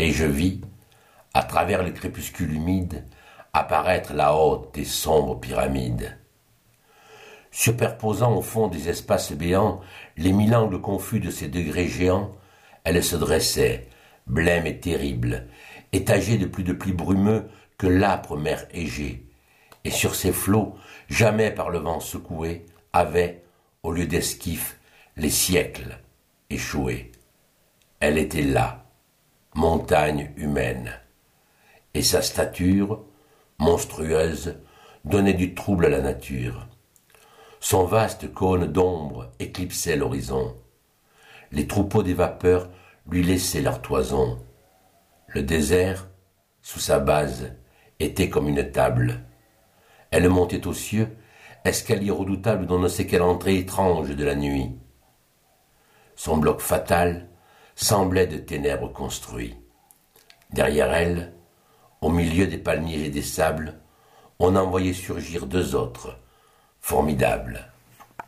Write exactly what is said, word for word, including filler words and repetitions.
et je vis, à travers le crépuscule humide, apparaître la haute et sombre pyramide. Superposant au fond des espaces béants les mille angles confus de ces degrés géants, elle se dressait, blême et terrible, étagée de plus de plis brumeux que l'âpre mer Égée, et sur ses flots, jamais par le vent secoués, avaient, au lieu d'esquifs, les siècles échoués. Elle était là, montagne humaine, et sa stature, monstrueuse, donnait du trouble à la nature. Son vaste cône d'ombre éclipsait l'horizon. Les troupeaux des vapeurs lui laissaient leur toison. Le désert, sous sa base, était comme une table. Elle montait aux cieux, escalier redoutable d'on ne sait quelle entrée étrange de la nuit. Son bloc fatal semblait de ténèbres construit. Derrière elle, au milieu des palmiers et des sables, on en voyait surgir deux autres, formidables,